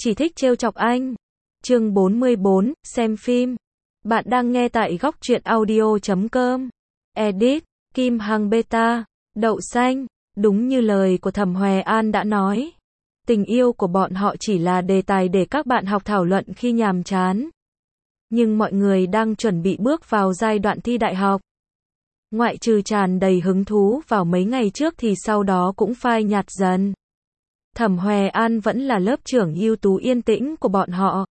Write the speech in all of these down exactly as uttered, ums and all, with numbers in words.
chỉ thích trêu chọc anh. Chương bốn mươi bốn, xem phim. Bạn đang nghe tại góc truyện audio chấm com. Edit, Kim Hằng Beta, Đậu Xanh. Đúng như lời của Thẩm Hoè An đã nói. Tình yêu của bọn họ chỉ là đề tài để các bạn học thảo luận khi nhàm chán. Nhưng mọi người đang chuẩn bị bước vào giai đoạn thi đại học. Ngoại trừ tràn đầy hứng thú vào mấy ngày trước thì sau đó cũng phai nhạt dần. Thẩm Hoè An vẫn là lớp trưởng ưu tú yên tĩnh của bọn họ.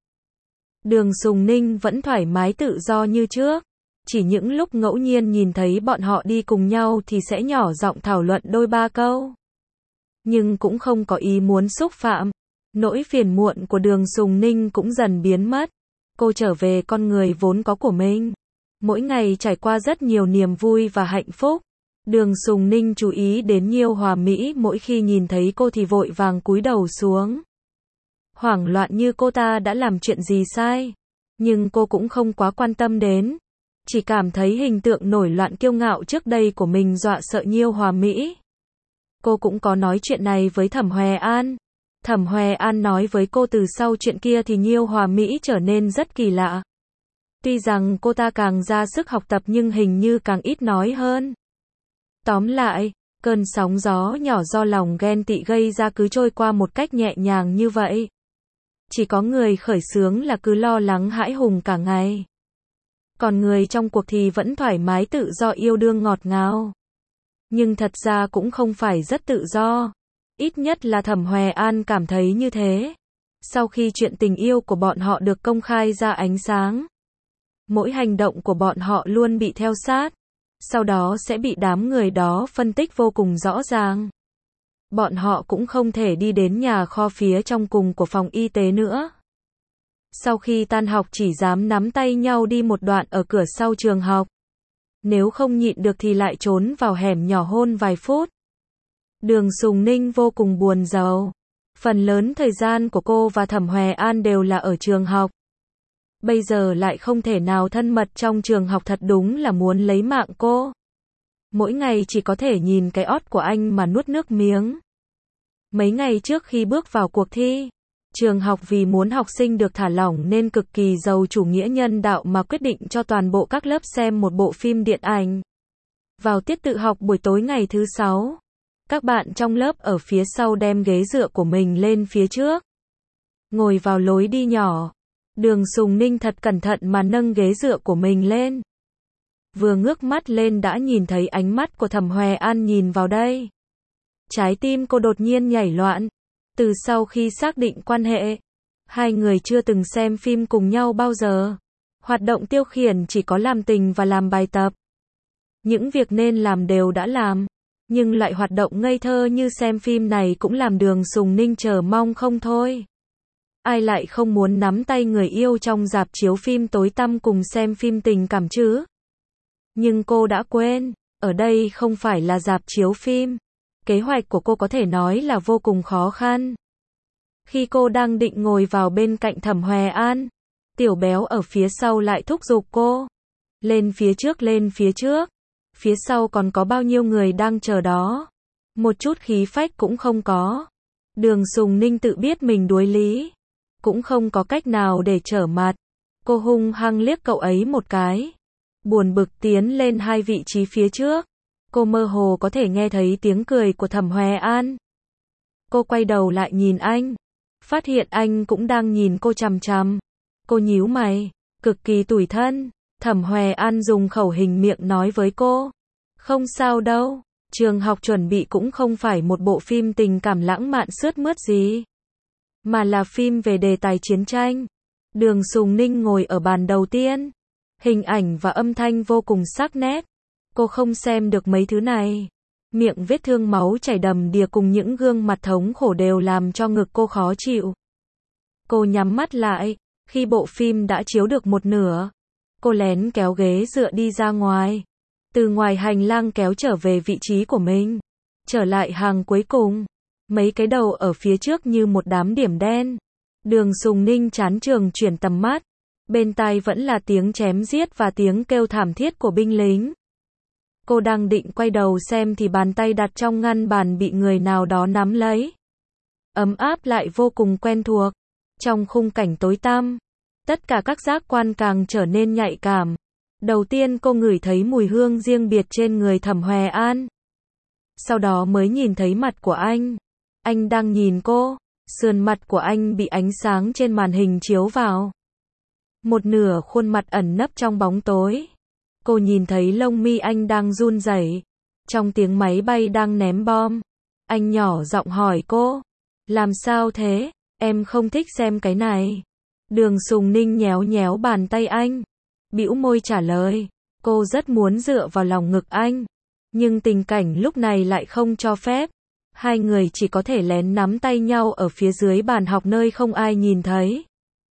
Đường Sùng Ninh vẫn thoải mái tự do như trước. Chỉ những lúc ngẫu nhiên nhìn thấy bọn họ đi cùng nhau thì sẽ nhỏ giọng thảo luận đôi ba câu. Nhưng cũng không có ý muốn xúc phạm. Nỗi phiền muộn của Đường Sùng Ninh cũng dần biến mất. Cô trở về con người vốn có của mình. Mỗi ngày trải qua rất nhiều niềm vui và hạnh phúc. Đường Sùng Ninh chú ý đến Nhiêu Hòa Mỹ, mỗi khi nhìn thấy cô thì vội vàng cúi đầu xuống. Hoảng loạn như cô ta đã làm chuyện gì sai. Nhưng cô cũng không quá quan tâm đến. Chỉ cảm thấy hình tượng nổi loạn kiêu ngạo trước đây của mình dọa sợ Nhiêu Hòa Mỹ. Cô cũng có nói chuyện này với Thẩm Hoè An. Thẩm Hoè An nói với cô từ sau chuyện kia thì Nhiêu Hòa Mỹ trở nên rất kỳ lạ. Tuy rằng cô ta càng ra sức học tập nhưng hình như càng ít nói hơn. Tóm lại, cơn sóng gió nhỏ do lòng ghen tị gây ra cứ trôi qua một cách nhẹ nhàng như vậy. Chỉ có người khởi xướng là cứ lo lắng hãi hùng cả ngày. Còn người trong cuộc thì vẫn thoải mái tự do yêu đương ngọt ngào. Nhưng thật ra cũng không phải rất tự do. Ít nhất là Thẩm Hoè An cảm thấy như thế. Sau khi chuyện tình yêu của bọn họ được công khai ra ánh sáng, mỗi hành động của bọn họ luôn bị theo sát. Sau đó sẽ bị đám người đó phân tích vô cùng rõ ràng. Bọn họ cũng không thể đi đến nhà kho phía trong cùng của phòng y tế nữa. Sau khi tan học chỉ dám nắm tay nhau đi một đoạn ở cửa sau trường học. Nếu không nhịn được thì lại trốn vào hẻm nhỏ hôn vài phút. Đường Sùng Ninh vô cùng buồn rầu. Phần lớn thời gian của cô và Thẩm Hoè An đều là ở trường học. Bây giờ lại không thể nào thân mật trong trường học, thật đúng là muốn lấy mạng cô. Mỗi ngày chỉ có thể nhìn cái ót của anh mà nuốt nước miếng. Mấy ngày trước khi bước vào cuộc thi, trường học vì muốn học sinh được thả lỏng nên cực kỳ giàu chủ nghĩa nhân đạo mà quyết định cho toàn bộ các lớp xem một bộ phim điện ảnh. Vào tiết tự học buổi tối ngày thứ sáu, các bạn trong lớp ở phía sau đem ghế dựa của mình lên phía trước. Ngồi vào lối đi nhỏ. Đường Sùng Ninh thật cẩn thận mà nâng ghế dựa của mình lên. Vừa ngước mắt lên đã nhìn thấy ánh mắt của Thẩm Hoè An nhìn vào đây. Trái tim cô đột nhiên nhảy loạn. Từ sau khi xác định quan hệ, hai người chưa từng xem phim cùng nhau bao giờ. Hoạt động tiêu khiển chỉ có làm tình và làm bài tập. Những việc nên làm đều đã làm. Nhưng loại hoạt động ngây thơ như xem phim này cũng làm Đường Sùng Ninh chờ mong không thôi. Ai lại không muốn nắm tay người yêu trong rạp chiếu phim tối tăm cùng xem phim tình cảm chứ? Nhưng cô đã quên, ở đây không phải là rạp chiếu phim. Kế hoạch của cô có thể nói là vô cùng khó khăn. Khi cô đang định ngồi vào bên cạnh Thẩm Hoè An, Tiểu Béo ở phía sau lại thúc giục cô. Lên phía trước, lên phía trước. Phía sau còn có bao nhiêu người đang chờ đó. Một chút khí phách cũng không có. Đường Sùng Ninh tự biết mình đuối lý. Cũng không có cách nào để trở mặt. Cô hung hăng liếc cậu ấy một cái. Buồn bực tiến lên hai vị trí phía trước. Cô mơ hồ có thể nghe thấy tiếng cười của Thẩm Hoè An. Cô quay đầu lại nhìn anh. Phát hiện anh cũng đang nhìn cô chằm chằm. Cô nhíu mày, cực kỳ tủi thân. Thẩm Hoè An dùng khẩu hình miệng nói với cô. Không sao đâu, trường học chuẩn bị cũng không phải một bộ phim tình cảm lãng mạn sướt mướt gì. Mà là phim về đề tài chiến tranh. Đường Sùng Ninh ngồi ở bàn đầu tiên. Hình ảnh và âm thanh vô cùng sắc nét. Cô không xem được mấy thứ này. Miệng vết thương máu chảy đầm đìa cùng những gương mặt thống khổ đều làm cho ngực cô khó chịu. Cô nhắm mắt lại. Khi bộ phim đã chiếu được một nửa, cô lén kéo ghế dựa đi ra ngoài. Từ ngoài hành lang kéo trở về vị trí của mình. Trở lại hàng cuối cùng. Mấy cái đầu ở phía trước như một đám điểm đen. Đường Sùng Ninh chán trường chuyển tầm mắt. Bên tai vẫn là tiếng chém giết và tiếng kêu thảm thiết của binh lính. Cô đang định quay đầu xem thì bàn tay đặt trong ngăn bàn bị người nào đó nắm lấy. Ấm áp lại vô cùng quen thuộc. Trong khung cảnh tối tăm, tất cả các giác quan càng trở nên nhạy cảm. Đầu tiên cô ngửi thấy mùi hương riêng biệt trên người Thẩm Hoè An. Sau đó mới nhìn thấy mặt của anh. Anh đang nhìn cô, sườn mặt của anh bị ánh sáng trên màn hình chiếu vào. Một nửa khuôn mặt ẩn nấp trong bóng tối. Cô nhìn thấy lông mi anh đang run rẩy, trong tiếng máy bay đang ném bom. Anh nhỏ giọng hỏi cô, làm sao thế, em không thích xem cái này. Đường Sùng Ninh nhéo nhéo bàn tay anh, bĩu môi trả lời, cô rất muốn dựa vào lòng ngực anh, nhưng tình cảnh lúc này lại không cho phép. Hai người chỉ có thể lén nắm tay nhau ở phía dưới bàn học nơi không ai nhìn thấy.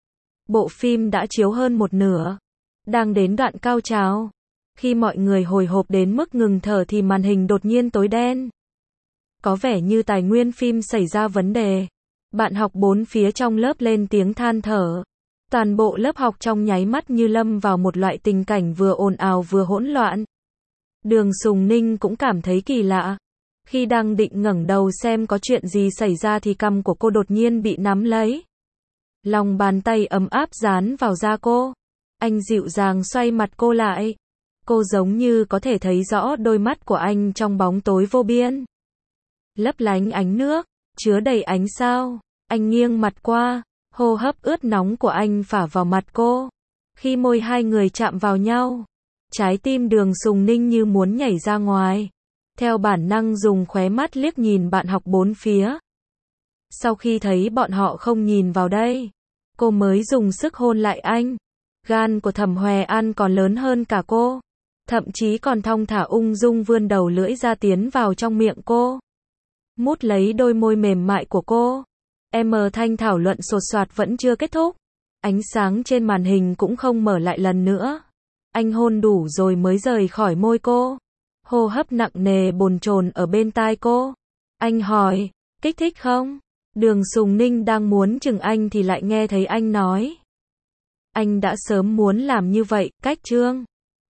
Bộ phim đã chiếu hơn một nửa, đang đến đoạn cao trào. Khi mọi người hồi hộp đến mức ngừng thở thì màn hình đột nhiên tối đen. Có vẻ như tài nguyên phim xảy ra vấn đề. Bạn học bốn phía trong lớp lên tiếng than thở. Toàn bộ lớp học trong nháy mắt như lâm vào một loại tình cảnh vừa ồn ào vừa hỗn loạn. Đường Sùng Ninh cũng cảm thấy kỳ lạ. Khi đang định ngẩng đầu xem có chuyện gì xảy ra thì cằm của cô đột nhiên bị nắm lấy. Lòng bàn tay ấm áp dán vào da cô. Anh dịu dàng xoay mặt cô lại. Cô giống như có thể thấy rõ đôi mắt của anh trong bóng tối vô biên. Lấp lánh ánh nước, chứa đầy ánh sao. Anh nghiêng mặt qua, hô hấp ướt nóng của anh phả vào mặt cô. Khi môi hai người chạm vào nhau, trái tim Đường Sùng Ninh như muốn nhảy ra ngoài. Theo bản năng dùng khóe mắt liếc nhìn bạn học bốn phía. Sau khi thấy bọn họ không nhìn vào đây, cô mới dùng sức hôn lại anh. Gan của Thẩm Hoè An còn lớn hơn cả cô. Thậm chí còn thong thả ung dung vươn đầu lưỡi ra tiến vào trong miệng cô. Mút lấy đôi môi mềm mại của cô. Em Thanh thảo luận sột soạt vẫn chưa kết thúc. Ánh sáng trên màn hình cũng không mở lại lần nữa. Anh hôn đủ rồi mới rời khỏi môi cô. Hô hấp nặng nề bồn chồn ở bên tai cô. Anh hỏi, kích thích không? Đường Sùng Ninh đang muốn chừng anh thì lại nghe thấy anh nói. Anh đã sớm muốn làm như vậy, cách trương.